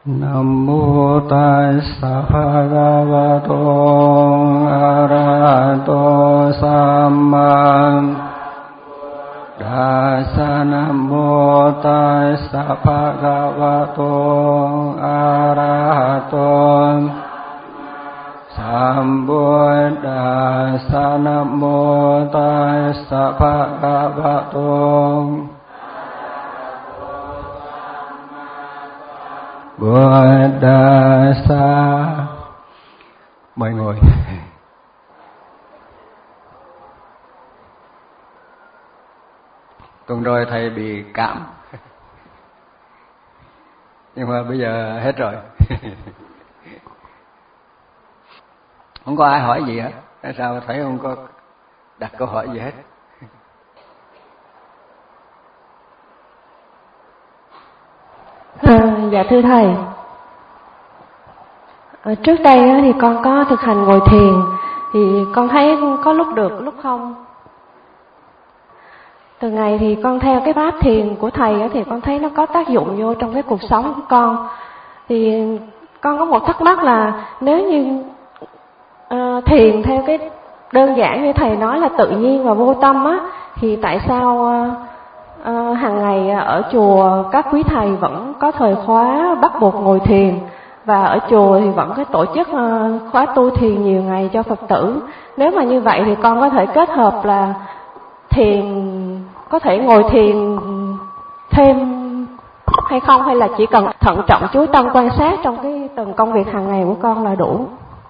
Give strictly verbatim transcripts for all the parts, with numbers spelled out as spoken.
Nam mô Tassa Bhagavato Arahato Samma Dasa. Nam mô Tassa Bhagavato Arahato Sambuddhassa. Nam mô Tassa Bhagavato Buddhassa. Mời ngồi. Tuần rồi thầy bị cảm, nhưng mà bây giờ hết rồi. Không có ai hỏi gì hết. Tại sao thấy không có đặt câu hỏi gì hết? À, dạ thưa thầy, à, trước đây thì con có thực hành ngồi thiền, thì con thấy có lúc được lúc không. Từ ngày thì con theo cái pháp thiền của thầy thì con thấy nó có tác dụng vô trong cái cuộc sống của con. Thì con có một thắc mắc là nếu như uh, thiền theo cái đơn giản như thầy nói là tự nhiên và vô tâm á, thì tại sao uh, uh, hàng ngày ở chùa các quý thầy vẫn có thời khóa bắt buộc ngồi thiền, và ở chùa thì vẫn có tổ chức uh, khóa tu thiền nhiều ngày cho Phật tử. Nếu mà như vậy thì con có thể kết hợp là thiền, có thể ngồi thiền thêm hay không, hay là chỉ cần thận trọng chú tâm quan sát trong cái từng công việc hàng ngày của con là đủ?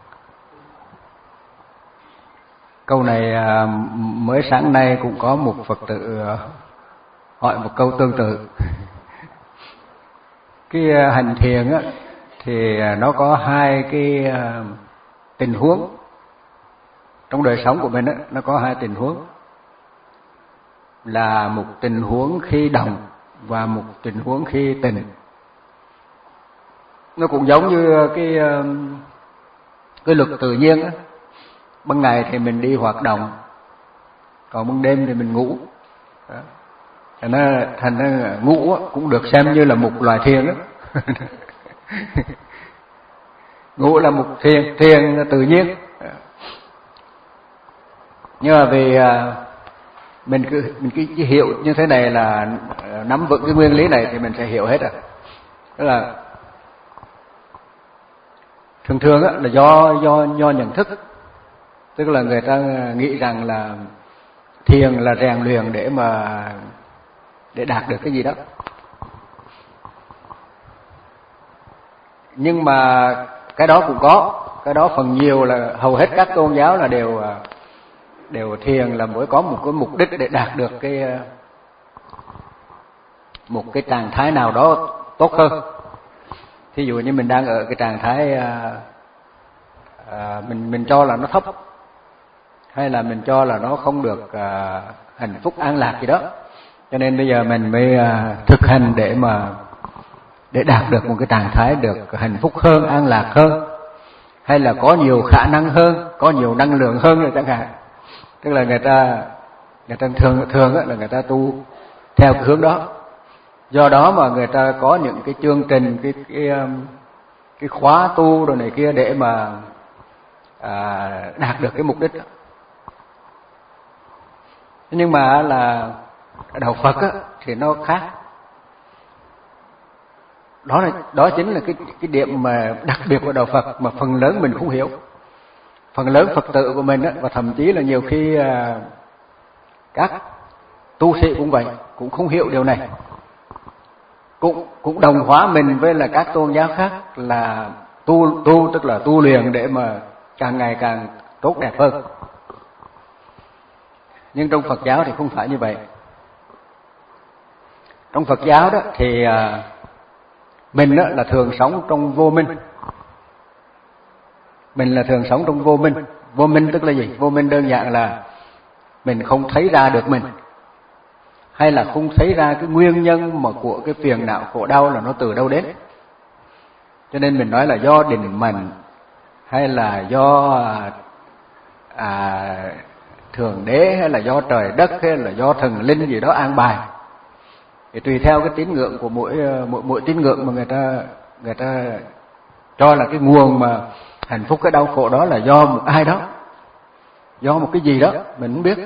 Câu này mới sáng nay cũng có một Phật tử hỏi một câu tương tự. Cái hành thiền á thì nó có hai cái tình huống trong đời sống của mình á, nó có hai tình huống, là một tình huống khi động và một tình huống khi tĩnh. Nó cũng giống như cái cái luật tự nhiên á. Ban ngày thì mình đi hoạt động, còn ban đêm thì mình ngủ. Thành ra, thành ra ngủ cũng được xem như là một loài thiền đó. Ngủ là một thiền, thiền tự nhiên. Nhưng mà vì mình cứ mình cứ hiểu như thế này là nắm vững cái nguyên lý này thì mình sẽ hiểu hết rồi. Tức là thường thường á là do do do nhận thức. Tức là người ta nghĩ rằng là thiền là rèn luyện để mà để đạt được cái gì đó. Nhưng mà cái đó cũng có, cái đó phần nhiều là hầu hết các tôn giáo là đều đều thiền là mới có một cái mục đích để đạt được cái một cái trạng thái nào đó tốt hơn. Thí dụ như mình đang ở cái trạng thái à, à, mình mình cho là nó thấp, hay là mình cho là nó không được à, hạnh phúc an lạc gì đó, cho nên bây giờ mình mới à, thực hành để mà để đạt được một cái trạng thái được hạnh phúc hơn, an lạc hơn, hay là có nhiều khả năng hơn, có nhiều năng lượng hơn rồi chẳng hạn. Tức là người ta người ta thường thường là người ta tu theo cái hướng đó. Do đó mà người ta có những cái chương trình, cái cái cái khóa tu rồi này kia để mà à, đạt được cái mục đích đó. Nhưng mà là đạo Phật á, thì nó khác. Đó là đó chính là cái cái điểm mà đặc biệt của đạo Phật mà phần lớn mình không hiểu. Phần lớn Phật tử của mình á, và thậm chí là nhiều khi à, các tu sĩ cũng vậy, cũng không hiểu điều này. Cũng cũng đồng hóa mình với là các tôn giáo khác là tu tu tức là tu luyện để mà càng ngày càng tốt đẹp hơn. Nhưng trong Phật giáo thì không phải như vậy. Trong Phật giáo đó thì à, mình đó là thường sống trong vô minh. Mình là thường sống trong vô minh. Vô minh tức là gì? Vô minh đơn giản là mình không thấy ra được mình, hay là không thấy ra cái nguyên nhân mà của cái phiền não khổ đau là nó từ đâu đến. Cho nên mình nói là do định mệnh, hay là do à, Thượng Đế, hay là do trời đất, hay là do thần linh gì đó an bài. Thì tùy theo cái tín ngưỡng của mỗi mỗi mỗi tín ngưỡng mà người ta người ta cho là cái nguồn mà hạnh phúc, cái đau khổ đó là do một ai đó, do một cái gì đó mình không biết.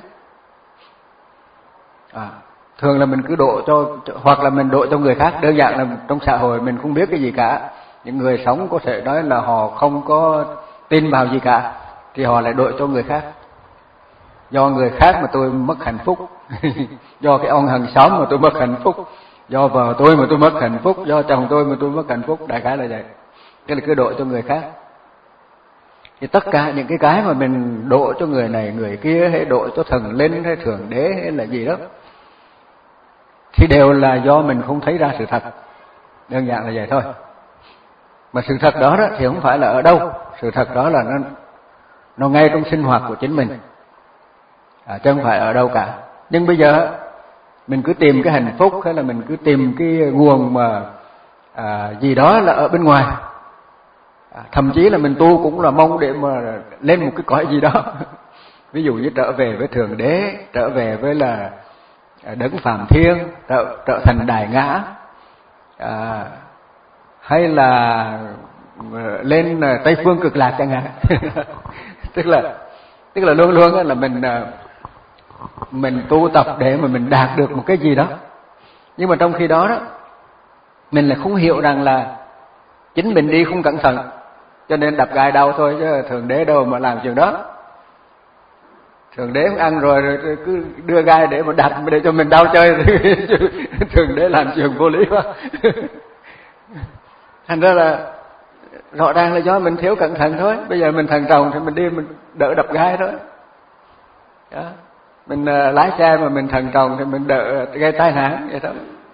À, thường là mình cứ độ cho, hoặc là mình độ cho người khác. Đơn giản là trong xã hội mình không biết cái gì cả. Những người sống có thể nói là họ không có tin vào gì cả, thì họ lại độ cho người khác. Do người khác mà tôi mất hạnh phúc, do cái ông hàng xóm mà tôi mất hạnh phúc, do vợ tôi mà tôi mất hạnh phúc, do chồng tôi mà tôi mất hạnh phúc, đại khái là vậy. Cái là cứ độ cho người khác. Thì tất cả những cái cái mà mình độ cho người này người kia, hay độ cho thần linh hay thượng đế hay là gì đó, thì đều là do mình không thấy ra sự thật. Đơn giản là vậy thôi. Mà sự thật đó, đó thì không phải là ở đâu, sự thật đó là nó nó ngay trong sinh hoạt của chính mình, à, chứ không phải ở đâu cả. Nhưng bây giờ mình cứ tìm cái hạnh phúc, hay là mình cứ tìm cái nguồn mà à, gì đó là ở bên ngoài. À, thậm chí là mình tu cũng là mong để mà lên một cái cõi gì đó. Ví dụ như trở về với thượng đế, trở về với là đấng Phạm Thiên, trở, trở thành Đại Ngã, à, hay là lên Tây Phương Cực Lạc chẳng hạn. tức là tức là luôn luôn là mình mình tu tập để mà mình đạt được một cái gì đó. Nhưng mà trong khi đó đó, mình lại không hiểu rằng là chính mình đi không cẩn thận, cho nên đập gai đau thôi, chứ thượng đế đâu mà làm chuyện đó. Thượng đế ăn rồi, rồi cứ đưa gai để mà đập để cho mình đau chơi. Thượng đế làm chuyện vô lý quá. Thành ra là rõ ràng là do mình thiếu cẩn thận thôi. Bây giờ mình thận trọng thì mình đi mình đỡ đập gai thôi. Đó. Mình uh, lái xe mà mình thận trọng thì mình đỡ gây tai nạn vậy đó.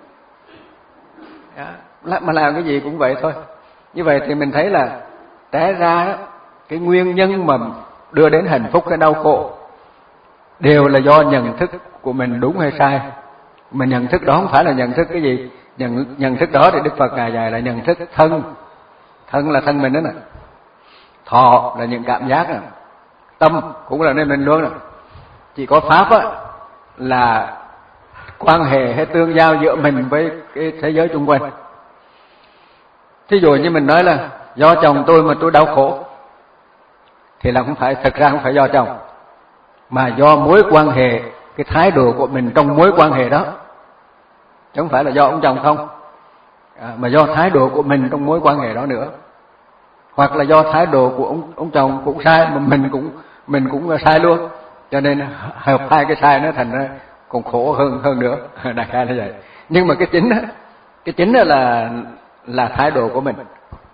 Đó. Mà làm cái gì cũng vậy thôi. Như vậy thì mình thấy là té ra đó, cái nguyên nhân mà đưa đến hạnh phúc hay đau khổ đều là do nhận thức của mình đúng hay sai. Mà nhận thức đó không phải là nhận thức cái gì. Nhận, nhận thức đó thì Đức Phật Ngài dạy là nhận thức thân. Thân là thân mình đó nè. Thọ là những cảm giác nè. Tâm cũng là nơi mình luôn nè. Chỉ có Pháp á, là quan hệ hay tương giao giữa mình với cái thế giới xung quanh. Thí dụ như mình nói là do chồng tôi mà tôi đau khổ, thì là không phải, thật ra không phải do chồng, mà do mối quan hệ, cái thái độ của mình trong mối quan hệ đó. Chứ không phải là do ông chồng không, à, mà do thái độ của mình trong mối quan hệ đó nữa. Hoặc là do thái độ của ông, ông chồng cũng sai, mà mình cũng mình cũng sai luôn. Cho nên hợp hai cái sai nó thành ra còn khổ hơn hơn nữa. Đại khái là vậy. Nhưng mà cái chính đó, cái chính đó là là thái độ của mình.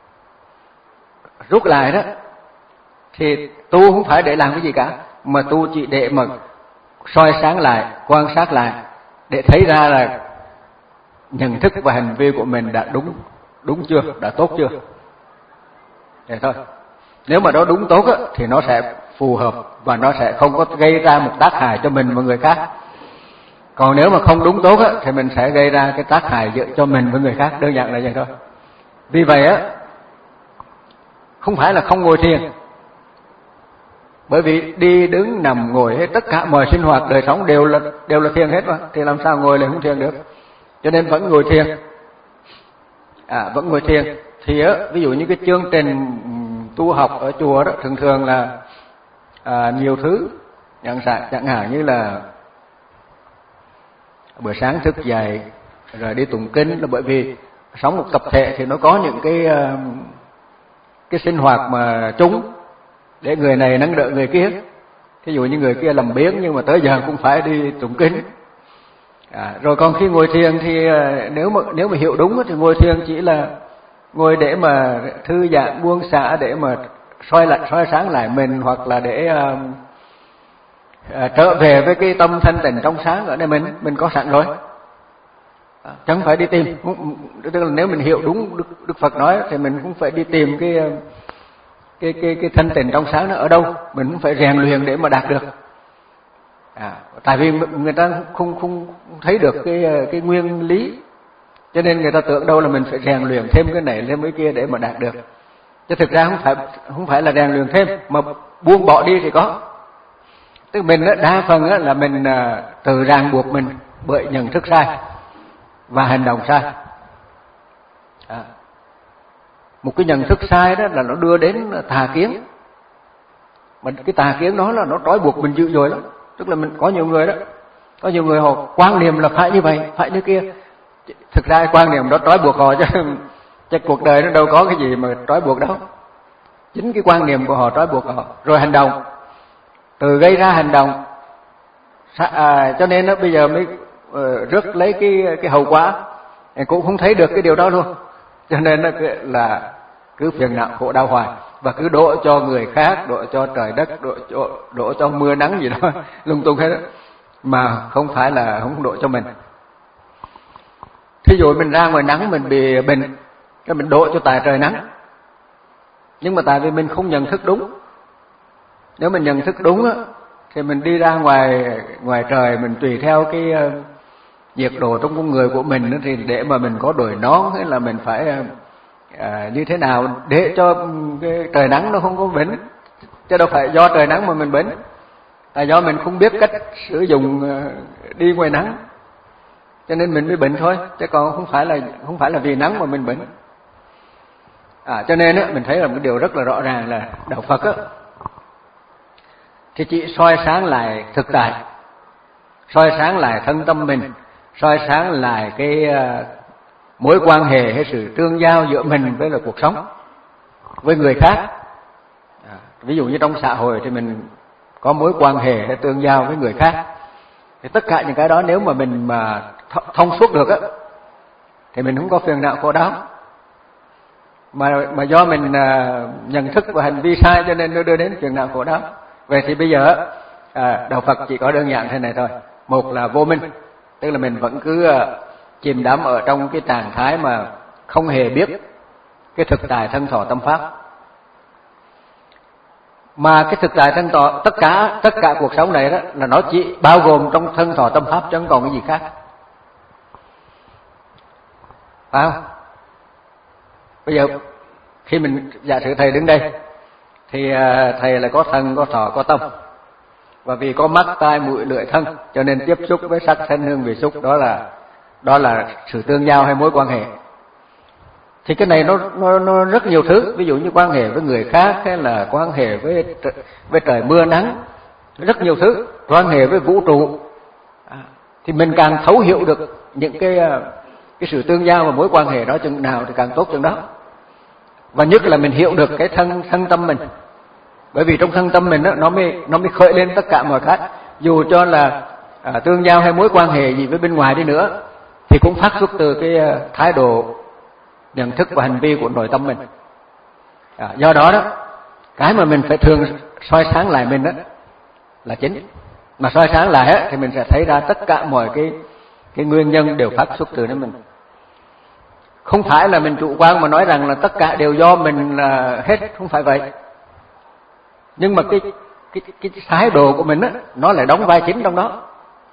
Rút lại đó, thì tu không phải để làm cái gì cả, mà tu chỉ để mà soi sáng lại, quan sát lại, để thấy ra là nhận thức và hành vi của mình đã đúng đúng chưa, đã tốt chưa. Vậy thôi. Nếu mà nó đúng tốt á, thì nó sẽ phù hợp và nó sẽ không có gây ra một tác hại cho mình và người khác. Còn nếu mà không đúng tốt á, thì mình sẽ gây ra cái tác hại cho mình với người khác. Đơn giản là vậy thôi. Vì vậy á, không phải là không ngồi thiền, bởi vì đi đứng nằm ngồi hết tất cả mọi sinh hoạt đời sống đều là đều là thiền hết mà, thì làm sao ngồi lại không thiền được. Cho nên vẫn ngồi thiền. À, vẫn ngồi thiền. Thì á, ví dụ như cái chương trình tu học ở chùa đó thường thường là à, nhiều thứ, chẳng, chẳng hạn như là buổi sáng thức dậy rồi đi tụng kinh, là bởi vì sống một tập thể thì nó có những cái cái sinh hoạt mà chung để người này nâng đỡ người kia. Ví dụ như người kia làm biếng nhưng mà tới giờ cũng phải đi tụng kinh. À, rồi còn khi ngồi thiền thì nếu mà nếu mà hiểu đúng thì ngồi thiền chỉ là ngồi để mà thư giãn buông xả, để mà soi lại soi sáng lại mình, hoặc là để uh, uh, trở về với cái tâm thanh tịnh trong sáng ở đây mình mình có sẵn rồi. À, chẳng phải đi tìm. Tức là nếu mình hiểu đúng Đức, Đức Phật nói thì mình cũng phải đi tìm cái cái cái cái thanh tịnh trong sáng nó ở đâu, mình cũng phải rèn luyện để mà đạt được. À, tại vì người ta không không thấy được cái cái nguyên lý, cho nên người ta tưởng đâu là mình phải rèn luyện thêm cái này thêm cái kia để mà đạt được. Chứ thực ra không phải không phải là rèn luyện thêm, mà buông bỏ đi thì có. Tức mình đó, đa phần đó là mình tự ràng buộc mình bởi nhận thức sai và hành động sai. À. Một cái nhận thức sai đó là nó đưa đến tà kiến. Mà cái tà kiến đó là nó trói buộc mình dữ dội lắm. Tức là mình có nhiều người đó, có nhiều người họ quan niệm là phải như vậy, phải như kia. Thực ra quan niệm đó trói buộc họ chứ, chứ cuộc đời nó đâu có cái gì mà trói buộc đâu. Chính cái quan niệm của họ trói buộc họ. Rồi hành động, từ gây ra hành động. À, cho nên đó, bây giờ mới uh, rước lấy cái cái hậu quả, cũng không thấy được cái điều đó luôn. Cho nên đó là cứ phiền não khổ đau hoài, và cứ đổ cho người khác, đổ cho trời đất, đổ cho, đổ cho mưa nắng gì đó lung tung hết đó, mà không phải là không đổ cho mình. Thí dụ mình ra ngoài nắng mình bị bệnh, cái mình đổ cho tại trời nắng, nhưng mà tại vì mình không nhận thức đúng. Nếu mình nhận thức đúng á, thì mình đi ra ngoài ngoài trời, mình tùy theo cái uh, nhiệt độ trong con người của mình đó, thì để mà mình có đội nón hay là mình phải uh, uh, như thế nào để cho cái trời nắng nó không có bệnh, chứ đâu phải do trời nắng mà mình bệnh, là do mình không biết cách sử dụng uh, đi ngoài nắng, cho nên mình mới bệnh thôi, chứ còn không phải là không phải là vì nắng mà mình bệnh. À, cho nên á, mình thấy là một điều rất là rõ ràng là đạo Phật á, thì chỉ soi sáng lại thực tại, soi sáng lại thân tâm mình, soi sáng lại cái uh, mối quan hệ hay sự tương giao giữa mình với là cuộc sống, với người khác. À, ví dụ như trong xã hội thì mình có mối quan hệ hay tương giao với người khác, thì tất cả những cái đó nếu mà mình mà thông suốt được á, thì mình không có phiền não khổ đau. Mà mà do mình uh, nhận thức và hành vi sai cho nên nó đưa đến phiền não khổ đau. Vậy thì bây giờ à, đạo Phật chỉ có đơn giản thế này thôi. Một là vô minh, tức là mình vẫn cứ uh, chìm đắm ở trong cái trạng thái mà không hề biết cái thực tại thân thọ tâm pháp. Mà cái thực tại thân thọ, tất cả tất cả cuộc sống này đó là nó chỉ bao gồm trong thân thọ tâm pháp chứ không còn cái gì khác, phải không? Bây giờ khi mình giả sử thầy đứng đây thì thầy là có thân, có thọ, có tâm, và vì có mắt, tai, mũi, lưỡi, thân cho nên tiếp xúc với sắc, thanh, hương, vị, xúc, đó là đó là sự tương giao hay mối quan hệ. Thì cái này nó nó nó rất nhiều thứ, ví dụ như quan hệ với người khác hay là quan hệ với với trời mưa nắng, rất nhiều thứ, quan hệ với vũ trụ. À, thì mình càng thấu hiểu được những cái cái sự tương giao và mối quan hệ đó chừng nào thì càng tốt chừng đó. Và nhất là mình hiểu được cái thân thân tâm mình, bởi vì trong thân tâm mình đó, nó mới nó mới khởi lên tất cả mọi cái, dù cho là à, tương giao hay mối quan hệ gì với bên ngoài đi nữa, thì cũng phát xuất từ cái thái độ nhận thức và hành vi của nội tâm mình. À, do đó đó, cái mà mình phải thường soi sáng lại mình đó là chính. Mà soi sáng lại á, thì mình sẽ thấy ra tất cả mọi cái cái nguyên nhân đều phát xuất từ nơi mình. Không phải là mình chủ quan mà nói rằng là tất cả đều do mình là hết, không phải vậy. Nhưng mà cái cái cái thái độ của mình á, nó lại đóng vai chính trong đó.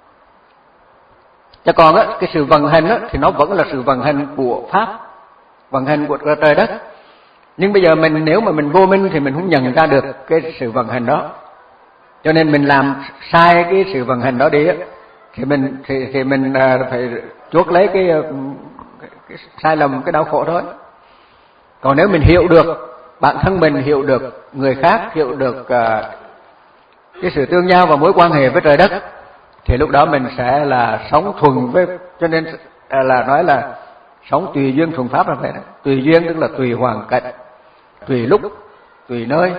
Chứ còn á, cái sự vận hành á, thì nó vẫn là sự vận hành của pháp, vận hành của trời đất. Nhưng bây giờ mình nếu mà mình vô minh thì mình không nhận ra được cái sự vận hành đó, cho nên mình làm sai cái sự vận hành đó đi á, thì mình thì thì mình phải chuốc lấy cái, cái sai lầm, cái đau khổ thôi. Còn nếu mình hiểu được bản thân mình, hiểu được người khác, hiểu được uh, cái sự tương giao và mối quan hệ với trời đất, thì lúc đó mình sẽ là sống thuần với, cho nên uh, là nói là sống tùy duyên thuần pháp là vậy đó. Tùy duyên tức là tùy hoàn cảnh, tùy lúc, tùy nơi,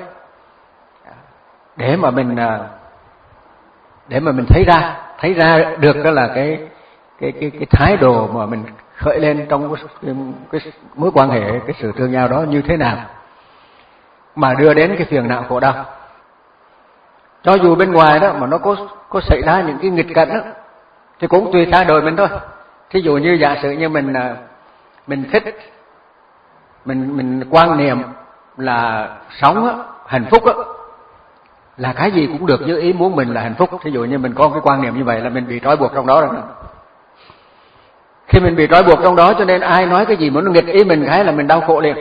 để mà mình uh, để mà mình thấy ra thấy ra được đó là cái cái cái cái thái độ mà mình khởi lên trong cái, cái, cái mối quan hệ, cái sự tương giao đó như thế nào mà đưa đến cái phiền não khổ đau. Cho dù bên ngoài đó mà nó có có xảy ra những cái nghịch cảnh đó, thì cũng tùy thái độ mình thôi. Thí dụ như giả sử như mình mình thích, mình mình quan niệm là sống đó, hạnh phúc đó, là cái gì cũng được như ý muốn mình là hạnh phúc. Thí dụ như mình có cái quan niệm như vậy là mình bị trói buộc trong đó rồi. Khi mình bị trói buộc trong đó, cho nên ai nói cái gì mà nó nghịch ý mình cái là mình đau khổ liền.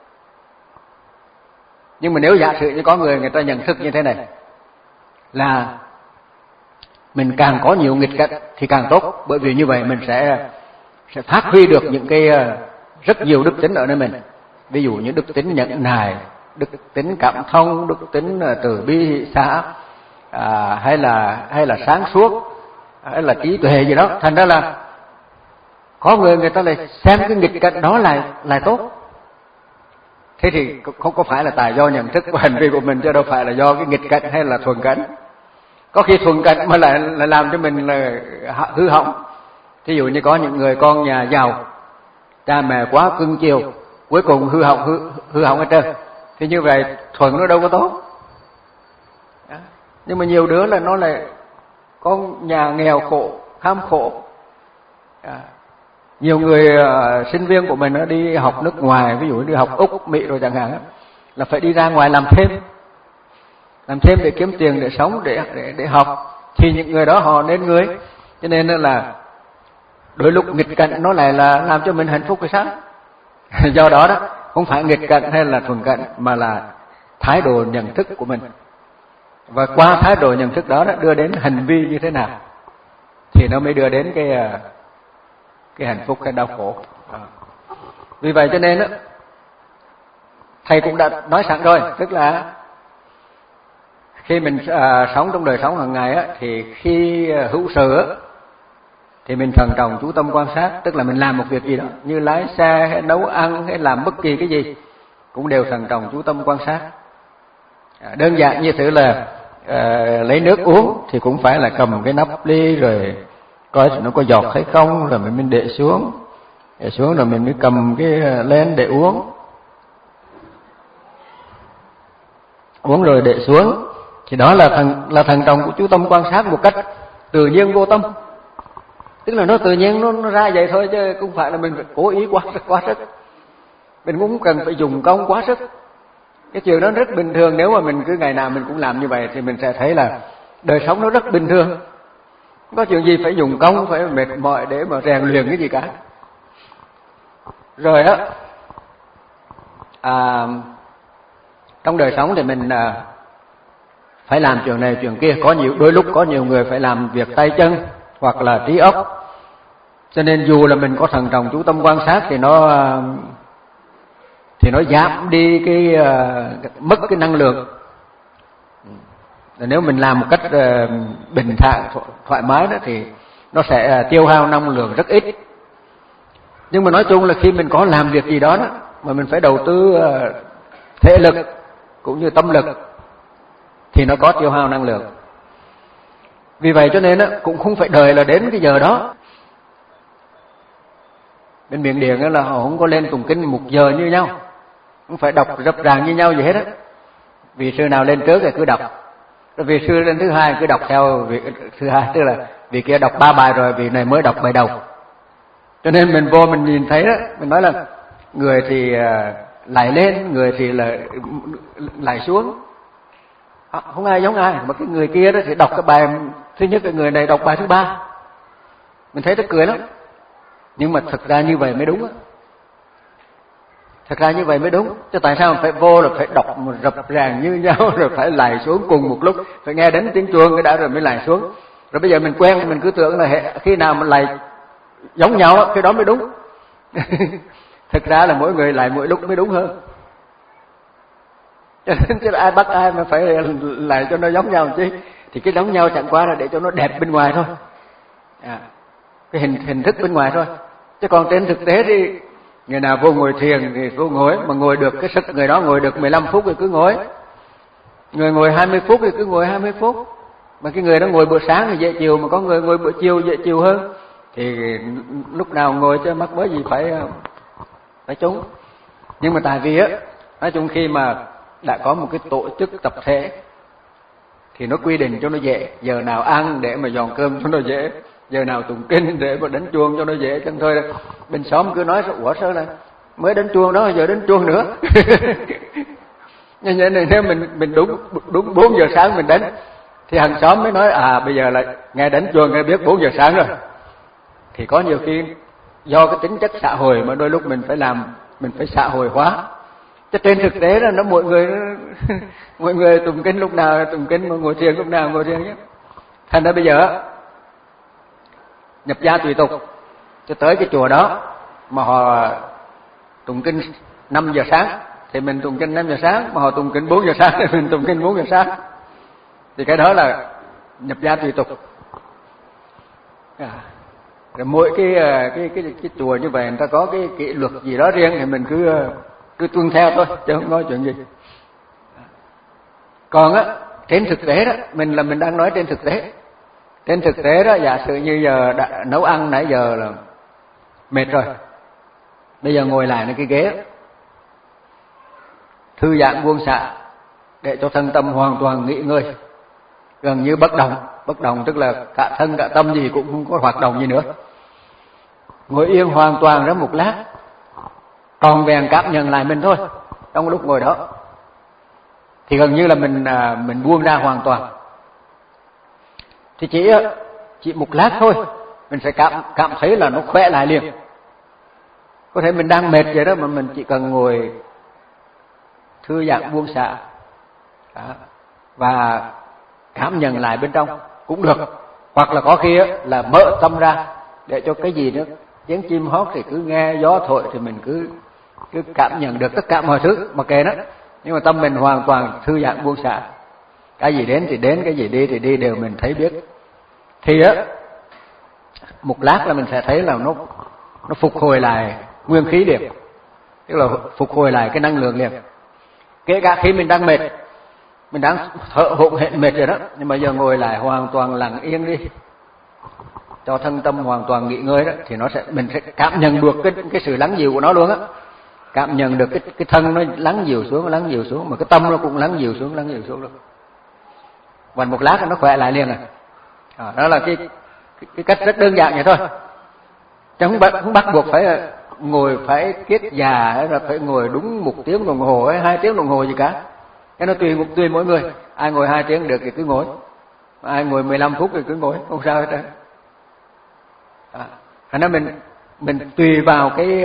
Nhưng mà nếu giả sử như có người người ta nhận thức như thế này, là mình càng có nhiều nghịch cảnh thì càng tốt, bởi vì như vậy mình sẽ sẽ phát huy được những cái rất nhiều đức tính ở nơi mình. ví dụ như đức tính nhẫn nại, đức tính cảm thông, đức tính từ bi hỷ xả, à, hay là hay là sáng suốt, hay là trí tuệ gì đó. Thành ra là có người người ta lại xem cái nghịch cảnh đó lại là tốt. Thế thì không có phải là tại do nhận thức và hành vi của mình, chứ đâu phải là do cái nghịch cảnh hay là thuận cảnh. Có khi thuận cảnh mà lại, lại làm cho mình là hư hỏng. Thí dụ như có những người con nhà giàu, cha mẹ quá cưng chiều, cuối cùng hư hỏng hư, hư hỏng hết trơn. Thì như vậy thuận nó đâu có tốt. Nhưng mà nhiều đứa là nó lại con nhà nghèo khổ, kham khổ. À, nhiều người uh, sinh viên của mình nó đi học nước ngoài, ví dụ đi học Úc, Mỹ rồi chẳng hạn, là phải đi ra ngoài làm thêm, làm thêm để kiếm tiền để sống, để để để học. Thì những người đó họ nên người, cho nên là đôi lúc nghịch cảnh nó lại là làm cho mình hạnh phúc hay sao? Do đó đó, không phải nghịch cảnh hay là thuận cảnh, mà là thái độ nhận thức của mình. Và qua thái độ nhận thức đó, đó đưa đến hành vi như thế nào thì nó mới đưa đến cái cái hạnh phúc hay đau khổ. À. Vì vậy cho nên đó, thầy cũng đã nói sẵn rồi, tức là khi mình à, sống trong đời sống hàng ngày á, thì khi hữu sự á, thì mình thận trọng chú tâm quan sát, tức là mình làm một việc gì đó như lái xe hay nấu ăn hay làm bất kỳ cái gì cũng đều thận trọng chú tâm quan sát. À, đơn giản như thế là à, lấy nước uống thì cũng phải là cầm cái nắp ly rồi coi nó có giọt hay không, rồi mình mình để xuống, để xuống rồi mình mới cầm cái lên để uống, uống rồi để xuống. Thì đó là thần là thần trọng của chú tâm quan sát một cách tự nhiên vô tâm, tức là nó tự nhiên nó, nó ra vậy thôi, chứ không phải là mình phải cố ý quá sức quá sức, mình cũng cần phải dùng công quá sức. Cái chuyện đó rất bình thường. Nếu mà mình cứ ngày nào mình cũng làm như vậy thì mình sẽ thấy là đời sống nó rất bình thường, không có chuyện gì phải dùng công, phải mệt mỏi để mà rèn luyện cái gì cả. Rồi á, à, trong đời sống thì mình à, phải làm chuyện này chuyện kia. Có nhiều đôi lúc có nhiều người phải làm việc tay chân hoặc là trí óc, cho nên dù là mình có thần trọng chú tâm quan sát thì nó thì nó giảm đi cái uh, mất cái năng lượng. Nếu mình làm một cách uh, bình thản thoải mái đó thì nó sẽ uh, tiêu hao năng lượng rất ít. Nhưng mà nói chung là khi mình có làm việc gì đó, đó mà mình phải đầu tư uh, thể lực cũng như tâm lực thì nó có tiêu hao năng lượng. Vì vậy cho nên đó, cũng không phải đợi là đến cái giờ đó. Bên Miến Điện là họ không có lên tụng kinh một giờ như nhau, không phải đọc rập ràng như nhau gì hết á. Vị sư nào lên trước thì cứ đọc, rồi vị sư lên thứ hai cứ đọc theo vị thứ hai, tức là vị kia đọc ba bài rồi vị này mới đọc bài đầu. Cho nên mình vô mình nhìn thấy đó, mình nói là người thì lại lên, người thì là lại xuống, không ai giống ai. Mà cái người kia đó thì đọc cái bài thứ nhất, cái người này đọc bài thứ ba, mình thấy nó cười lắm. Nhưng mà thực ra như vậy mới đúng á. Thật ra như vậy mới đúng. Chứ tại sao phải vô là phải đọc một rập ràng như nhau, rồi phải lại xuống cùng một lúc, phải nghe đến tiếng chuông cái đã rồi mới lại xuống. Rồi bây giờ mình quen, mình cứ tưởng là khi nào mình lại giống nhau cái đó mới đúng. Thực ra là mỗi người lại mỗi lúc mới đúng hơn. Cho nên chứ ai bắt ai mà phải lại cho nó giống nhau chứ. Thì cái giống nhau chẳng qua là để cho nó đẹp bên ngoài thôi, à, cái hình hình thức bên ngoài thôi. Chứ còn trên thực tế thì người nào vô ngồi thiền thì vô ngồi, mà ngồi được cái sức người đó ngồi được mười lăm phút thì cứ ngồi, người ngồi hai mươi phút thì cứ ngồi hai mươi phút. Mà cái người đó ngồi bữa sáng thì dễ chịu, mà có người ngồi bữa chiều dễ chịu hơn, thì lúc nào ngồi chứ mắc mới gì phải phải trúng. Nhưng mà tại vì á, nói chung khi mà đã có một cái tổ chức tập thể thì nó quy định cho nó dễ, giờ nào ăn để mà dọn cơm cho nó dễ, giờ nào tụng kinh để mà đánh chuông cho nó dễ. Chẳng thôi bên xóm cứ nói ủa sao là mới đánh chuông đó, giờ đánh chuông nữa. Như vậy này, nếu mình mình đúng đúng bốn giờ sáng mình đánh thì hàng xóm mới nói à bây giờ là nghe đánh chuông nghe biết bốn giờ sáng rồi. Thì có nhiều khi do cái tính chất xã hội mà đôi lúc mình phải làm, mình phải xã hội hóa. Chứ trên thực tế là nó mọi người mọi người tụng kinh lúc nào tụng kinh, mà ngồi thiền lúc nào ngồi thiền nhé. Thành ra bây giờ nhập gia tùy tục, cho tới cái chùa đó mà họ tụng kinh năm giờ sáng thì mình tụng kinh năm giờ sáng, mà họ tụng kinh bốn giờ sáng thì mình tụng kinh bốn giờ sáng. Thì cái đó là nhập gia tùy tục. À, rồi mỗi cái cái cái cái chùa như vậy người ta có cái kỷ luật gì đó riêng thì mình cứ cứ tuân theo thôi, chứ không nói chuyện gì. Còn á, trên thực tế đó, mình là mình đang nói trên thực tế. Trên thực tế đó, giả sử như giờ đã, nấu ăn nãy giờ là mệt rồi, bây giờ ngồi lạiในcái ghế, thư giãn buông xả để cho thân tâm hoàn toàn nghỉ ngơi, gần như bất động. Bất động tức là cả thân cả tâm gì cũng không có hoạt động gì nữa, ngồi yên hoàn toàn ra một lát, còn vẹn cảm nhận lại mình thôi. Trong lúc ngồi đó thì gần như là mình mình buông ra hoàn toàn. Thì chỉ chỉ một lát thôi mình sẽ cảm cảm thấy là nó khỏe lại liền. Có thể mình đang mệt vậy đó mà mình chỉ cần ngồi thư giãn buông xả và cảm nhận lại bên trong cũng được. Hoặc là có khi là mở tâm ra để cho cái gì nữa, tiếng chim hót thì cứ nghe, gió thổi thì mình cứ cứ cảm nhận được tất cả mọi thứ, mặc kệ đó. Nhưng mà tâm mình hoàn toàn thư giãn buông xả, cái gì đến thì đến, cái gì đi thì đi, đều mình thấy biết. Thì á, một lát là mình sẽ thấy là nó nó phục hồi lại nguyên khí liền, tức là phục hồi lại cái năng lượng liền. Kể cả khi mình đang mệt, mình đang thở hổn hển mệt rồi đó, nhưng mà giờ ngồi lại hoàn toàn lặng yên đi, cho thân tâm hoàn toàn nghỉ ngơi đó, thì nó sẽ mình sẽ cảm nhận được cái cái sự lắng dịu của nó luôn á. Cảm nhận được cái cái thân nó lắng dịu xuống, lắng dịu xuống, mà cái tâm nó cũng lắng dịu xuống, lắng dịu xuống luôn. Và một lát nó khỏe lại liền rồi. À, đó là cái, cái cái cách rất đơn giản vậy thôi. Chứ không bắt, không bắt buộc phải ngồi phải kiết già hay là phải ngồi đúng một tiếng đồng hồ hay hai tiếng đồng hồ gì cả. Cái nó tùy tùy mỗi người. Ai ngồi hai tiếng được thì cứ ngồi, ai ngồi mười lăm phút thì cứ ngồi, không sao hết trơn. À, thành ra mình mình tùy vào cái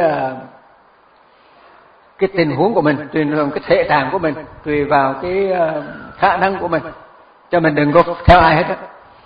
cái tình huống của mình, tùy vào cái thể trạng của mình, tùy vào cái khả năng của mình, cho mình đừng có theo ai hết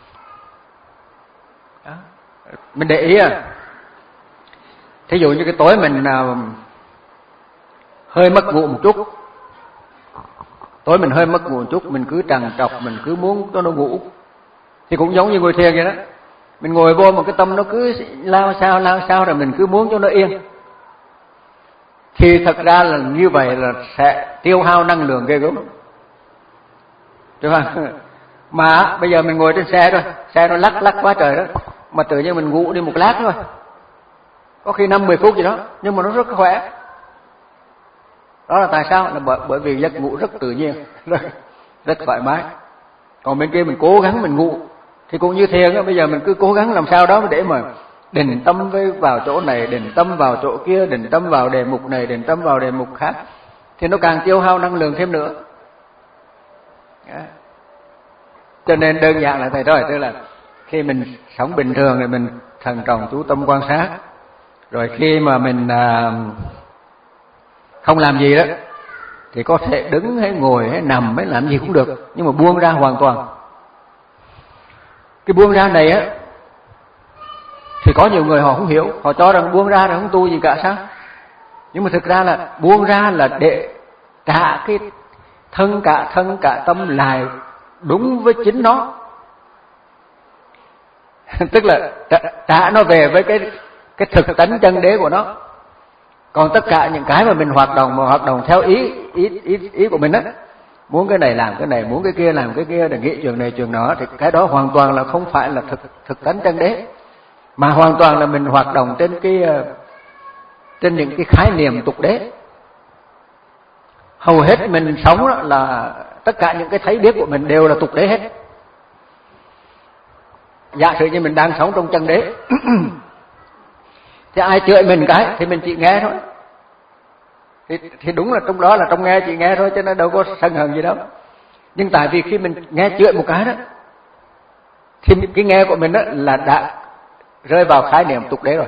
đó. Mình để ý à, thí dụ như cái tối mình nào hơi mất ngủ một chút, tối mình hơi mất ngủ một chút, mình cứ trằn trọc, mình cứ muốn cho nó ngủ, thì cũng giống như ngồi thiền vậy đó. Mình ngồi vô một cái tâm nó cứ lao sao lao sao rồi mình cứ muốn cho nó yên, thì thật ra là như vậy là sẽ tiêu hao năng lượng ghê gớm, đúng không? Mà bây giờ mình ngồi trên xe rồi, xe nó lắc lắc quá trời đó, mà tự nhiên mình ngủ đi một lát thôi, có khi năm mười phút gì đó, nhưng mà nó rất khỏe. Đó là tại sao? Là bởi, bởi vì giấc ngủ rất tự nhiên, rất, rất thoải mái. Còn bên kia mình cố gắng mình ngủ thì cũng như thiền đó, bây giờ mình cứ cố gắng làm sao đó để mà định tâm với vào chỗ này, định tâm vào chỗ kia, định tâm vào đề mục này, định tâm vào đề mục khác, thì nó càng tiêu hao năng lượng thêm nữa. Đó. Cho nên đơn giản là thầy nói, tức là khi mình sống bình thường thì mình thận trọng chú tâm quan sát, rồi khi mà mình à, không làm gì đó thì có thể đứng hay ngồi hay nằm hay làm gì cũng được, nhưng mà buông ra hoàn toàn. Cái buông ra này á thì có nhiều người họ không hiểu, họ cho rằng buông ra là không tu gì cả sao? Nhưng mà thực ra là buông ra là để cả cái thân cả thân cả tâm lại đúng với chính nó. Tức là trả, trả nó về với cái cái thực tánh chân đế của nó. Còn tất cả những cái mà mình hoạt động mà hoạt động theo ý ý ý, ý của mình á, muốn cái này làm cái này, muốn cái kia làm cái kia, để nghĩ chuyện này chuyện đó, thì cái đó hoàn toàn là không phải là thực thực tánh chân đế, mà hoàn toàn là mình hoạt động trên cái trên những cái khái niệm tục đế. Hầu hết mình sống đó là tất cả những cái thấy biết của mình đều là tục đế hết. Giả sử như mình đang sống trong chân đế thì ai chửi mình cái thì mình chỉ nghe thôi, thì, thì đúng là trong đó là trong nghe chỉ nghe thôi, chứ nó đâu có sân hận gì đâu. Nhưng tại vì khi mình nghe chửi một cái đó thì cái nghe của mình đó là đã rơi vào khái niệm tục đế rồi.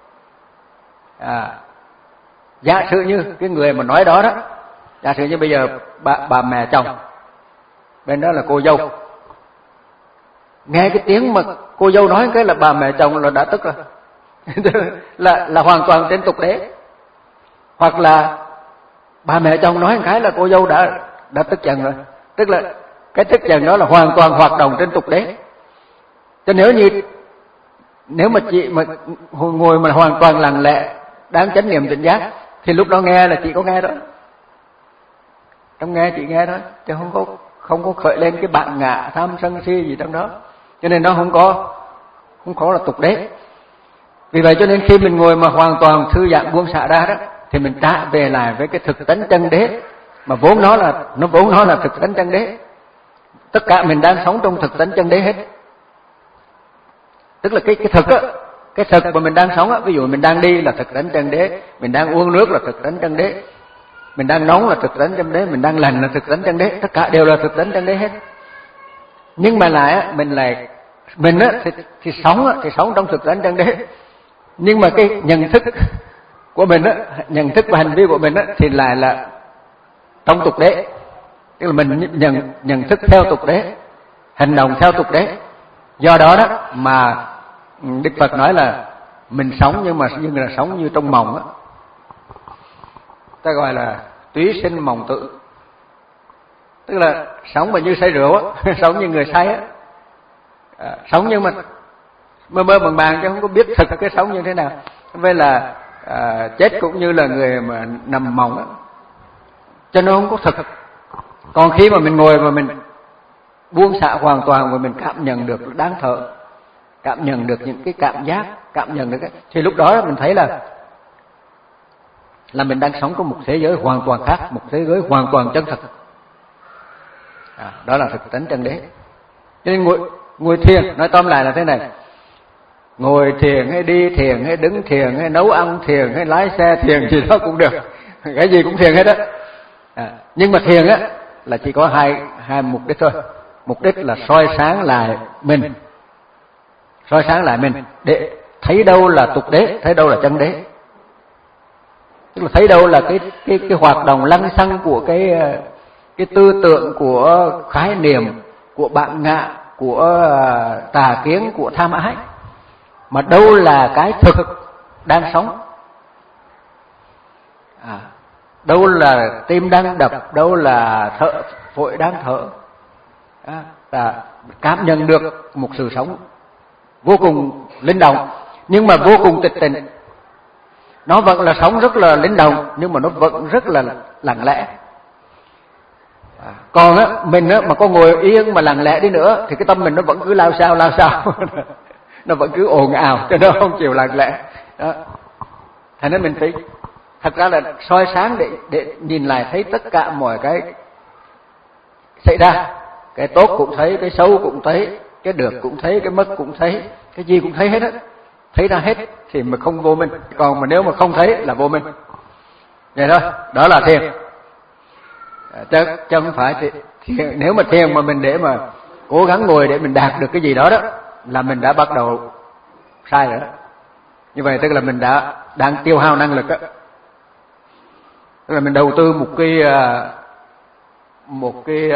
À, giả sử như cái người mà nói đó đó, giả sử như bây giờ bà, bà mẹ chồng, bên đó là cô dâu, nghe cái tiếng mà cô dâu nói cái là bà mẹ chồng là đã tức rồi. là là hoàn toàn trên tục đế. Hoặc là Ba mẹ chồng nói một cái là cô dâu đã đã tức giận rồi. Tức là cái tức giận đó là hoàn toàn hoạt động trên tục đế. Cho nếu như nếu mà chị mà ngồi mà hoàn toàn lặng lẽ, đáng chánh niệm tỉnh giác, thì lúc đó nghe là chị có nghe đó. Trong nghe chị nghe đó, chứ không có không có khởi lên cái bản ngã tham sân si gì trong đó. Cho nên nó không có không có là tục đế. Vì vậy cho nên khi mình ngồi mà hoàn toàn thư giãn buông xả ra đó, thì mình trả về lại với cái thực tánh chân đế, mà vốn nó là nó vốn nó là thực tánh chân đế. Tất cả mình đang sống trong thực tánh chân đế hết. Tức là cái cái thực á, cái thực mà mình đang sống á, ví dụ mình đang đi là thực tánh chân đế, mình đang uống nước là thực tánh chân đế, mình đang nóng là thực tánh chân đế, mình đang lành là thực tánh chân đế, tất cả đều là thực tánh chân đế hết. Nhưng mà lại á, mình lại mình á thì, thì sống á, thì sống trong thực tánh chân đế. Nhưng mà cái nhận thức của mình á, nhận thức và hành vi của mình á thì lại là trong tục đế. Tức là mình nhận nhận thức theo tục đế, hành động theo tục đế. Do đó đó mà Đức Phật nói là mình sống nhưng mà nhưng là sống như trong mộng á. Ta gọi là túy sinh mộng tự. Tức là sống mà như say rượu á, sống như người say á. À, sống nhưng mà mơ mơ màng màng chứ không có biết thực cái sống như thế nào. Vậy là à, chết cũng như là người mà nằm mộng á. Cho nên không có thực. Còn khi mà mình ngồi mà mình buông xả hoàn toàn và mình cảm nhận được đáng thở, cảm nhận được những cái cảm giác, cảm nhận được cái, thì lúc đó mình thấy là là mình đang sống trong một thế giới hoàn toàn khác, một thế giới hoàn toàn chân thực. À, đó là thực tánh chân đế. Cho nên ngồi ngồi thiền, nói tóm lại là thế này: ngồi thiền hay đi thiền hay đứng thiền hay nấu ăn thiền hay lái xe thiền gì đó cũng được, cái gì cũng thiền hết á. À, nhưng mà thiền á là chỉ có hai hai mục đích thôi. Mục đích là soi sáng lại mình, soi sáng lại mình để thấy đâu là tục đế, thấy đâu là chân đế. Tức là thấy đâu là cái cái cái hoạt động lăng xăng của cái cái tư tưởng, của khái niệm, của bản ngã, của tà kiến, của tham ái, mà đâu là cái thực đang sống. À, đâu là tim đang đập, đâu là thở phổi đang thở. À, ta cảm nhận được một sự sống vô cùng linh động, nhưng mà vô cùng tịch tịnh. Nó vẫn là sống rất là linh động, nhưng mà nó vẫn rất là lặng lẽ. À, còn á, mình á, mà có ngồi yên mà lặng lẽ đi nữa thì cái tâm mình nó vẫn cứ lao sao lao sao nó vẫn cứ ồn ào, cho nó không chịu lặng lẽ đó. Thành nên mình phải thật ra là soi sáng để để nhìn lại thấy tất cả mọi cái xảy ra. Cái tốt cũng thấy, cái xấu cũng thấy, cái được cũng thấy, cái mất cũng thấy, cái gì cũng thấy hết á. Thấy ra hết thì mà không vô minh. Còn mà nếu mà không thấy là vô minh. Vậy thôi, đó là thiền. Chứ, chứ không phải thì, thì nếu mà thiền mà mình để mà cố gắng ngồi để mình đạt được cái gì đó đó là mình đã bắt đầu sai rồi đó. Như vậy tức là mình đã đang tiêu hao năng lực á. Tức là mình đầu tư một cái một cái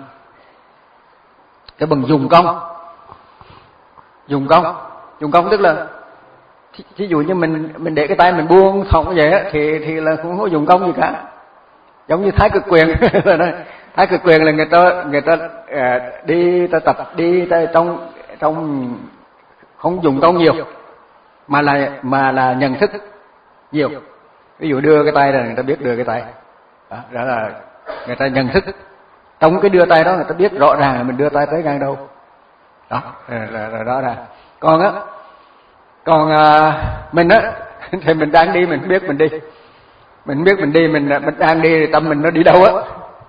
cái bằng dùng công. Dùng công, dùng công tức là ví dụ như mình mình để cái tay mình buông thõng như vậy á thì thì là không có dùng công gì cả. Giống như Thái Cực Quyền. Thái Cực Quyền là người ta người ta uh, đi ta tập đi ta trong trong không dùng công nhiều mà là mà là nhận thức nhiều. Ví dụ đưa cái tay là người ta biết đưa cái tay. Đó, đó là người ta nhận thức. Trong cái đưa tay đó người ta biết rõ ràng là mình đưa tay tới ngang đâu. Đó, là, là rõ ràng. Còn á, còn à, mình á thì mình đang đi mình biết mình đi. Mình biết mình đi, mình mình đang đi tâm mình nó đi đâu á.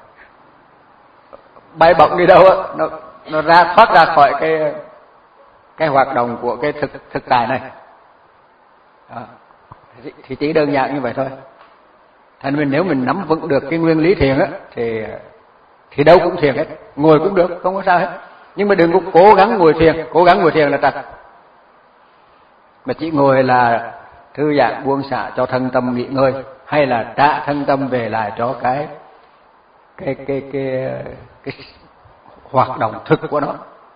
Bay bổng đi đâu á, nó nó ra thoát ra khỏi cái cái hoạt động của cái thực thực tại này. Đó. Thì chỉ đơn giản như vậy thôi. Thành mình nếu mình nắm vững được cái nguyên lý thiền á thì thì đâu cũng thiền hết, ngồi cũng được, không có sao hết. Nhưng mà đừng có cố gắng ngồi thiền, cố gắng ngồi thiền là trật. Mà chỉ ngồi là thư giãn buông xả cho thân tâm nghỉ ngơi, hay là trả thân tâm về lại cho cái cái cái cái cái hoạt động thực của nó.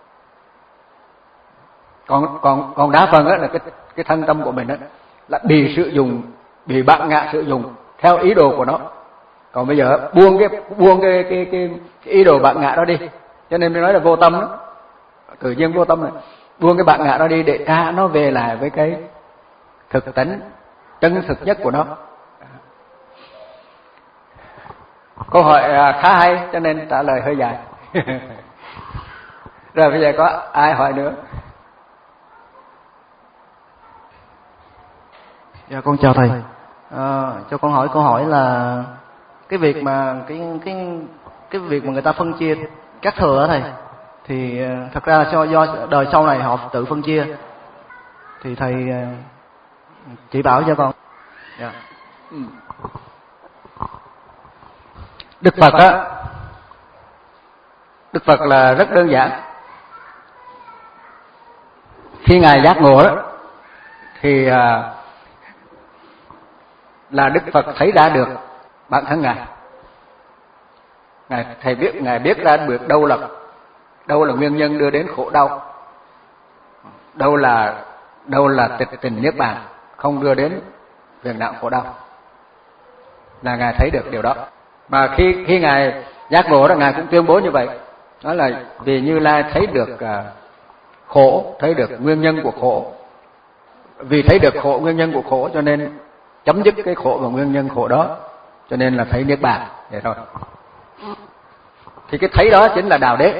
Còn còn còn đa phần á là cái cái thân tâm của mình á là bị sử dụng, bị bản ngã sử dụng theo ý đồ của nó. Còn bây giờ buông cái buông cái cái cái, cái ý đồ bạn ngạ đó đi, cho nên mới nói là vô tâm đó, tự nhiên vô tâm này, buông cái bạn ngạ đó đi để trả nó về lại với cái thực tánh chân thực nhất của nó. Câu hỏi khá hay cho nên trả lời hơi dài. Rồi bây giờ có ai hỏi nữa? Dạ con chào thầy. À, cho con hỏi câu hỏi là cái việc mà cái cái cái việc mà người ta phân chia các thừa đó thầy, thì thật ra là do, do đời sau này họ tự phân chia, thì thầy chỉ bảo cho con. Dạ. Ừ. Đức Phật á, Đức Phật là rất đơn giản. Khi ngài giác ngộ đó thì à, là Đức Phật thấy ra được bản thân ngài. Ngài thầy biết ngài biết ra được đâu là đâu là nguyên nhân đưa đến khổ đau, đâu là đâu là tịch tình niết bàn không đưa đến phiền não khổ đau, là ngài thấy được điều đó. Mà khi khi ngài giác ngộ đó, ngài cũng tuyên bố như vậy, đó là vì Như Lai thấy được uh, khổ, thấy được nguyên nhân của khổ, vì thấy được khổ, nguyên nhân của khổ cho nên chấm dứt cái khổ và nguyên nhân khổ đó, cho nên là thấy niết bàn vậy thôi. Thì cái thấy đó chính là đạo đế,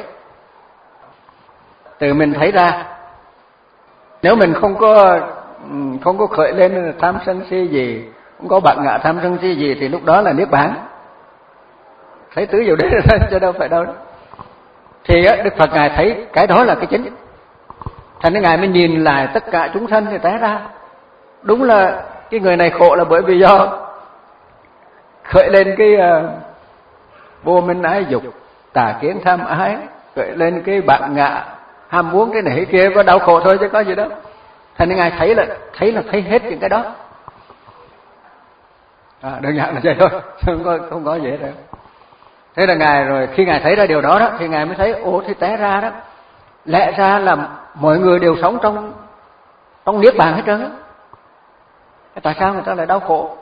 từ mình thấy ra. Nếu mình không có không có khởi lên tham sân si gì, không có bạn ngạ tham sân si gì, thì lúc đó là niết bàn, thấy tứ diệu đế chứ đâu phải đâu. Thì Đức Phật ngài thấy cái đó là cái chính, thành nên ngài mới nhìn lại tất cả chúng sanh thì té ra đúng là cái người này khổ là bởi vì do khởi lên cái uh, vô minh ái dục, tà kiến tham ái, khởi lên cái bạn ngạ ham muốn cái này cái kia, có đau khổ thôi chứ có gì đâu. Thành nên ngài thấy là thấy là thấy hết những cái đó. À, đơn giản là vậy thôi, không có không có gì hết đâu. Thế là ngài rồi khi ngài thấy ra điều đó đó thì ngài mới thấy ồ, thì té ra đó lẽ ra là mọi người đều sống trong trong niết bàn hết trơn á, tại sao người ta lại đau khổ?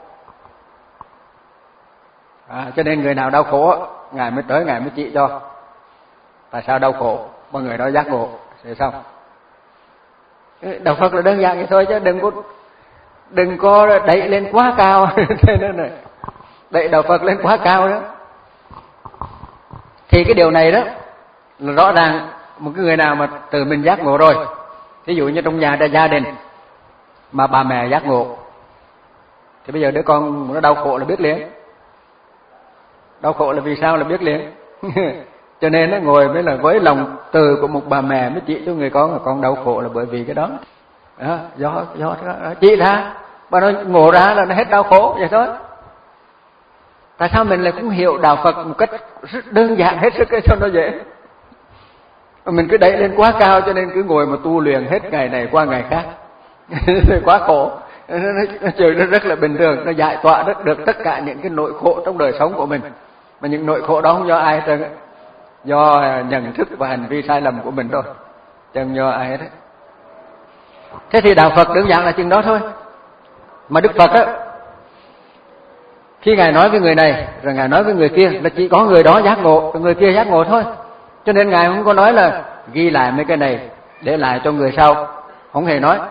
À, cho nên người nào đau khổ ngài mới tới, ngài mới chỉ cho tại sao đau khổ, mọi người đó giác ngộ thì xong. Đạo Phật là đơn giản vậy thôi, chứ đừng có đừng có đẩy lên quá cao. Thế nên này đẩy đạo Phật lên quá cao đó, thì cái điều này đó là rõ ràng một cái người nào mà từ mình giác ngộ rồi, ví dụ như trong nhà gia đình mà bà mẹ giác ngộ, thì bây giờ đứa con nó đau khổ là biết liền. Đau khổ là vì sao là biết liền. Cho nên nó ngồi mới là với lòng từ của một bà mẹ mới chỉ cho người con là con đau khổ là bởi vì cái đó. Đó, do do chỉ ra, bà nó ngộ ra là nó hết đau khổ vậy thôi. Tại sao mình lại cũng hiểu đạo Phật một cách rất đơn giản hết sức cho nó dễ? Mình cứ đẩy lên quá cao cho nên cứ ngồi mà tu luyện hết ngày này qua ngày khác. Quá khổ. Nó trời nó rất là bình thường, nó giải tỏa rất được tất cả những cái nỗi khổ trong đời sống của mình. Mà những nỗi khổ đó không do ai hết, do nhận thức và hành vi sai lầm của mình thôi, chẳng do ai hết. Thế thì đạo Phật đơn giản là chừng đó thôi. Mà Đức Phật á, khi ngài nói với người này rồi ngài nói với người kia là chỉ có người đó giác ngộ, người kia giác ngộ thôi. Cho nên ngài không có nói là ghi lại mấy cái này để lại cho người sau, không hề nói.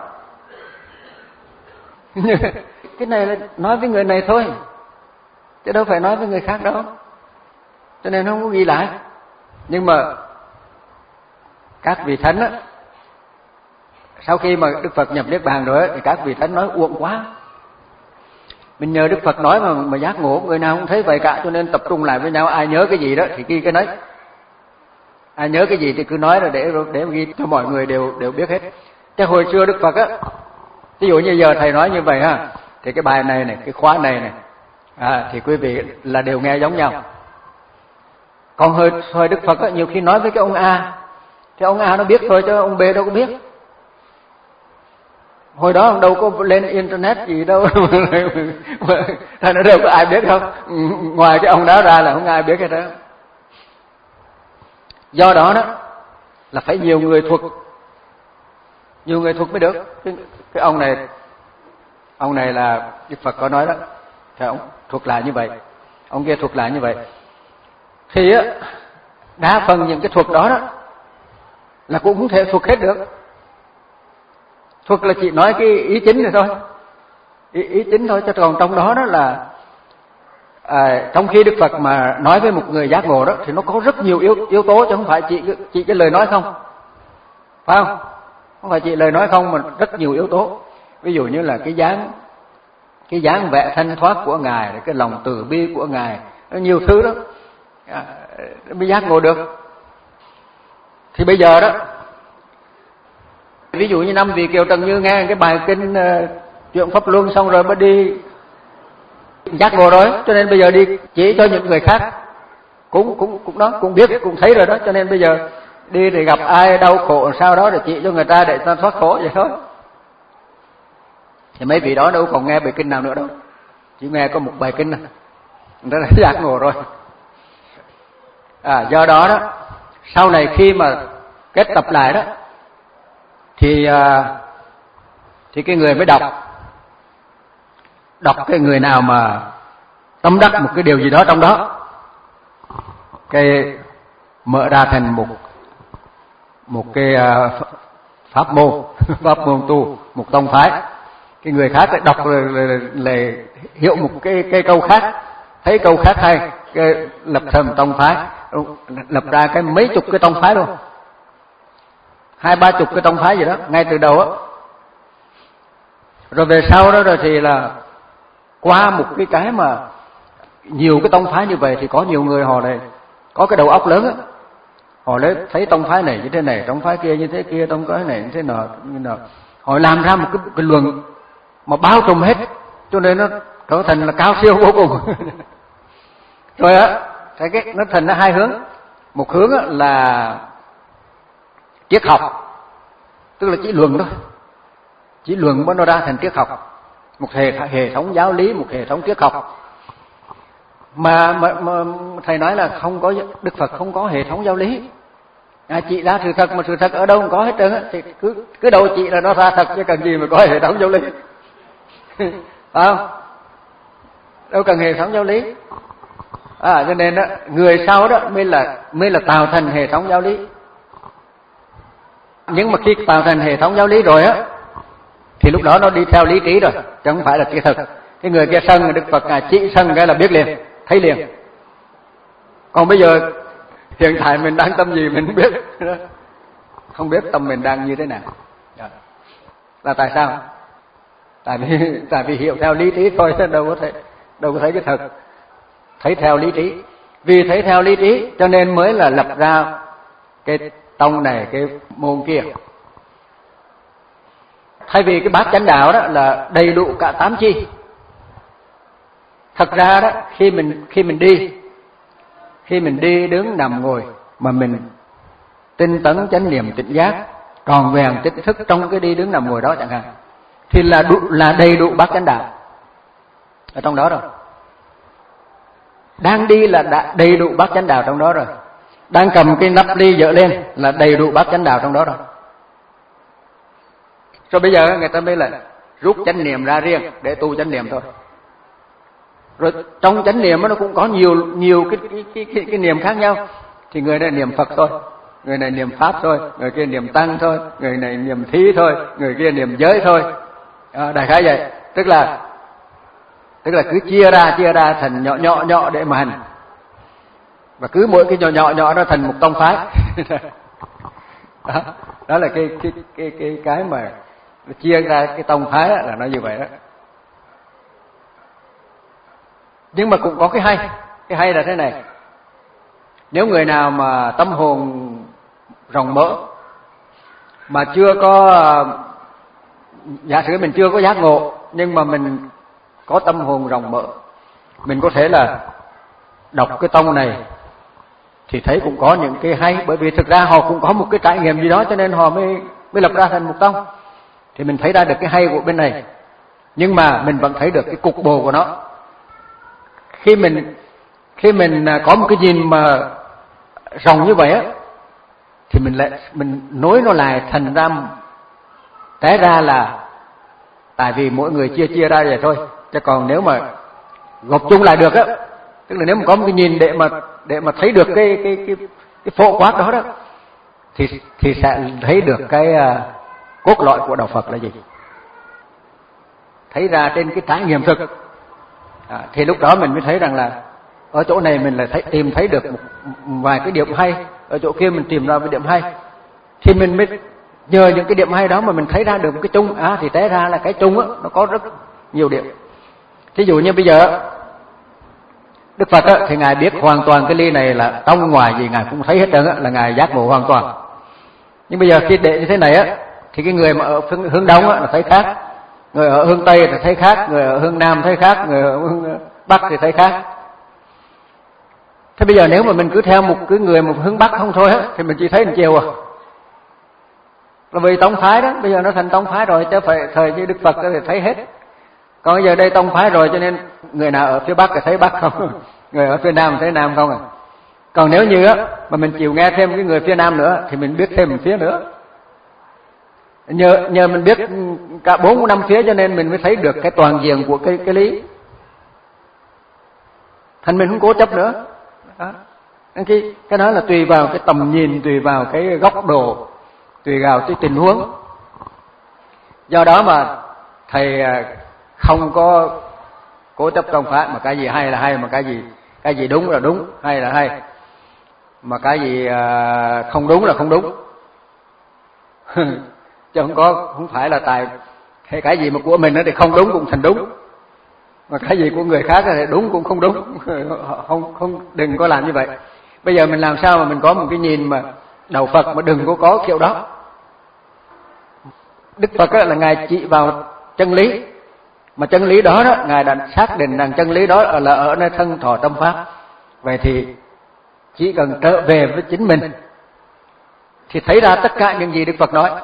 Cái này là nói với người này thôi, chứ đâu phải nói với người khác đâu, cho nên không có ghi lại. Nhưng mà các vị thánh á, sau khi mà Đức Phật nhập niết bàn rồi thì các vị thánh nói uổng quá, mình nhờ Đức Phật nói mà mà giác ngộ, người nào cũng thấy vậy cả, cho nên tập trung lại với nhau, ai nhớ cái gì đó thì ghi cái đấy, ai nhớ cái gì thì cứ nói rồi để để ghi cho mọi người đều đều biết hết. Chứ hồi xưa Đức Phật á, ví dụ như giờ thầy nói như vậy ha, thì cái bài này này, cái khóa này này, à, thì quý vị là đều nghe giống nhau. Còn hồi, hồi Đức Phật á, nhiều khi nói với cái ông A, thì ông A nó biết thôi chứ ông B đâu có biết. Hồi đó ông đâu có lên internet gì đâu, thành nó đâu có ai biết đâu, ngoài cái ông đó ra là không ai biết hết đó. Do đó đó là phải nhiều người thuộc, nhiều người thuộc mới được. Cái, cái ông này, ông này là Đức Phật có nói đó, thì ông thuộc lại như vậy. ông kia thuật lại như vậy. Thì á, đa phần những cái thuật đó đó là cũng không thể thuật hết được. Thuật là chỉ nói cái ý chính này thôi, ý, ý chính thôi, chứ còn trong đó đó là à, trong khi Đức Phật mà nói với một người giác ngộ đó thì nó có rất nhiều yếu yếu tố, chứ không phải chỉ chỉ cái lời nói không, phải không? Không phải chỉ lời nói không mà rất nhiều yếu tố. Ví dụ như là cái dáng cái dáng vẻ thanh thoát của ngài, cái lòng từ bi của ngài, nó nhiều thứ đó à, mới giác ngộ được. Thì bây giờ đó, ví dụ như năm vị Kiều Trần Như nghe cái bài kinh uh, chuyện Pháp Luân xong rồi mới đi giác ngộ rồi, cho nên bây giờ đi chỉ cho những người khác cũng cũng cũng đó cũng biết cũng thấy rồi đó, cho nên bây giờ đi thì gặp ai đau khổ sao đó để chỉ cho người ta để ta thoát khổ vậy thôi. Thì mấy vị đó đâu còn nghe bài kinh nào nữa đâu, chỉ nghe có một bài kinh này, người ta đã giác ngộ rồi. À, do đó đó sau này khi mà kết tập lại đó thì à, thì cái người mới đọc đọc cái người nào mà tâm đắc một cái điều gì đó trong đó, cái mở ra thành một một cái uh, pháp môn pháp môn tu, một tông phái. Cái người khác lại đọc là, là, là hiểu một cái cái câu khác, thấy câu khác hay, cái lập thành tông phái, lập ra cái mấy chục cái tông phái luôn, hai ba chục cái tông phái gì đó ngay từ đầu á. Rồi về sau đó rồi thì là qua một cái cái mà nhiều cái tông phái như vậy thì có nhiều người họ này có cái đầu óc lớn á, họ lấy thấy tông phái này như thế này, tông phái kia như thế kia, tông phái này như thế nọ như nọ, họ làm ra một cái, cái luận mà bao trùm hết, cho nên nó trở thành là cao siêu vô cùng. Rồi á, cái cái nó thành ra hai hướng, một hướng là triết học, tức là chỉ luận thôi, chỉ luận mới nó ra thành triết học, một hệ hệ thống giáo lý, một hệ thống triết học. Mà, mà, mà thầy nói là không có, Đức Phật không có hệ thống giáo lý. À, chị ra sự thật mà sự thật ở đâu không có hết trơn á, thì cứ cứ đầu chị là nó ra thật, chứ cần gì mà có hệ thống giáo lý. Phải không? Đâu cần hệ thống giáo lý. À, cho nên đó, người sau đó mới là mới là tạo thành hệ thống giáo lý. Nhưng mà khi tạo thành hệ thống giáo lý rồi á, thì lúc đó nó đi theo lý trí rồi, chứ không phải là triết thực. Cái người kia sân, Đức Phật à, chỉ sân cái là biết liền, thấy liền. Còn bây giờ hiện tại mình đang tâm gì mình không biết, không biết tâm mình đang như thế nào. Là tại sao? Tại vì tại vì hiểu theo lý trí thôi, đâu có thể đâu có thấy cái thật. Thấy theo lý trí, vì thấy theo lý trí cho nên mới là lập ra cái tông này, cái môn kia. Thay vì cái bát chánh đạo đó là đầy đủ cả tám chi. Thật ra đó, khi mình khi mình đi, khi mình đi đứng nằm ngồi mà mình tinh tấn chánh niệm tỉnh giác, tròn vẹn tỉnh thức trong cái đi đứng nằm ngồi đó chẳng hạn, thì là đủ, là đầy đủ bát chánh đạo ở trong đó rồi. Đang đi là đã đầy đủ bát chánh đạo trong đó rồi. Đang cầm cái nắp ly dở lên là đầy đủ bát chánh đạo trong đó rồi. Rồi bây giờ người ta mới là rút chánh niệm ra riêng để tu chánh niệm thôi. Rồi trong chánh niệm nó cũng có nhiều nhiều cái cái cái, cái, cái niệm khác nhau. Thì người này niệm Phật thôi, người này niệm Pháp thôi, người kia niệm Tăng thôi, người này niệm Thí thôi, người kia niệm giới thôi. À, đại khái vậy. Tức là tức là cứ chia ra chia ra thành nhỏ nhỏ nhỏ để mà hành. Và cứ mỗi cái nhỏ nhỏ nhỏ nó thành một tông phái. Đó, đó là cái cái cái cái cái mà chia ra cái tông phái đó, là nó như vậy đó. Nhưng mà cũng có cái hay, cái hay là thế này. Nếu người nào mà tâm hồn rộng mở mà chưa có, giả sử mình chưa có giác ngộ nhưng mà mình có tâm hồn rộng mở, mình có thể là đọc cái tông này thì thấy cũng có những cái hay, bởi vì thực ra họ cũng có một cái trải nghiệm gì đó cho nên họ mới mới lập ra thành một tông. Thì mình thấy ra được cái hay của bên này, nhưng mà mình vẫn thấy được cái cục bộ của nó. Khi mình khi mình có một cái nhìn mà rộng như vậy á, thì mình lại mình nối nó lại thành ra té ra là tại vì mỗi người chia chia ra vậy thôi. Chứ còn nếu mà gộp chung lại được á Tức là nếu mà có một cái nhìn để mà để mà thấy được cái cái cái cái phổ quát đó đó, thì thì sẽ thấy được cái uh, cốt lõi của đạo Phật là gì, thấy ra trên cái trải nghiệm thực. À, thì lúc đó mình mới thấy rằng là ở chỗ này mình lại thấy, tìm thấy được một, một vài cái điểm hay, ở chỗ kia mình tìm ra một điểm hay, thì mình mới nhờ những cái điểm hay đó mà mình thấy ra được một cái chung. À thì té ra là cái chung á nó có rất nhiều điểm. Thí dụ như bây giờ Đức Phật á, thì ngài biết hoàn toàn cái ly này là trong ngoài gì ngài cũng thấy hết trơn á, là ngài giác ngộ hoàn toàn. Nhưng bây giờ khi để như thế này á, thì cái người mà ở hướng đông á là thấy khác, người ở hướng tây thì thấy khác, người ở hướng nam thấy khác, người ở hướng bắc thì thấy khác. Thế bây giờ nếu mà mình cứ theo một cái người một hướng bắc không thôi á, thì mình chỉ thấy một chiều à. Là vì tông phái đó, bây giờ nó thành tông phái rồi, chứ phải thời như Đức Phật thì thấy hết. Còn bây giờ đây tông phái rồi cho nên người nào ở phía bắc thì thấy bắc không, người ở phía nam thấy nam không à. Còn nếu như á mà mình chịu nghe thêm cái người phía nam nữa thì mình biết thêm một phía nữa. Nhờ nhờ mình biết cả bốn năm phía cho nên mình mới thấy được cái toàn diện của cái cái lý. Thành mình không cố chấp nữa. Đó. Cái cái đó là tùy vào cái tầm nhìn, tùy vào cái góc độ, tùy vào cái tình huống. Do đó mà thầy không có cố chấp tông phái, mà cái gì hay là hay, mà cái gì cái gì đúng là đúng, hay là hay, mà cái gì không đúng là không đúng. Chứ không có, không phải là tại hay cái gì mà của mình thì không đúng cũng thành đúng, mà cái gì của người khác thì đúng cũng không đúng. Không không đừng có làm như vậy. Bây giờ mình làm sao mà mình có một cái nhìn mà đạo Phật mà đừng có có kiểu đó. Đức Phật là ngài chỉ vào chân lý, mà chân lý đó đó ngài đã xác định rằng chân lý đó là ở nơi thân thọ tâm pháp. Vậy thì chỉ cần trở về với chính mình thì thấy ra tất cả những gì Đức Phật nói.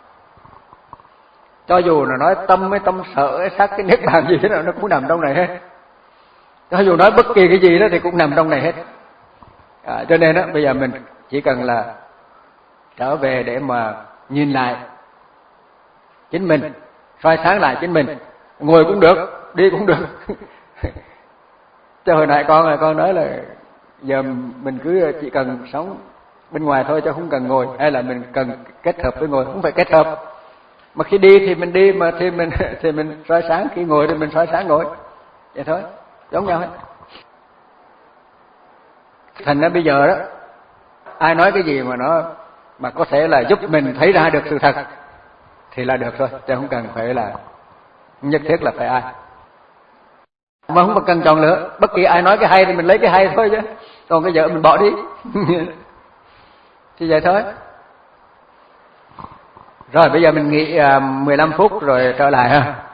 Cho dù là nói tâm với tâm sở, sắc cái niết bàn gì thế nào nó cũng nằm trong này hết. Cho dù nói bất kỳ cái gì đó thì cũng nằm trong này hết. À, cho nên đó bây giờ mình chỉ cần là trở về để mà nhìn lại chính mình, soi sáng lại chính mình, ngồi cũng được, đi cũng được. Cho hồi nãy con con nói là giờ mình cứ chỉ cần sống bên ngoài thôi chứ không cần ngồi, hay là mình cần kết hợp với ngồi, không phải kết hợp. Mà khi đi thì mình đi, mà thì mình thì mình soi sáng, khi ngồi thì mình soi sáng ngồi. Vậy thôi, giống nhau hết. Thành ra bây giờ đó, ai nói cái gì mà nó mà có thể là giúp mình thấy ra được sự thật thì là được thôi, chứ không cần phải là nhất thiết là phải ai. Mà không cần chọn lựa, bất kỳ ai nói cái hay thì mình lấy cái hay thôi chứ. Còn cái vợ mình bỏ đi. Thì vậy thôi. Rồi bây giờ mình nghỉ mười lăm phút rồi trở lại ha.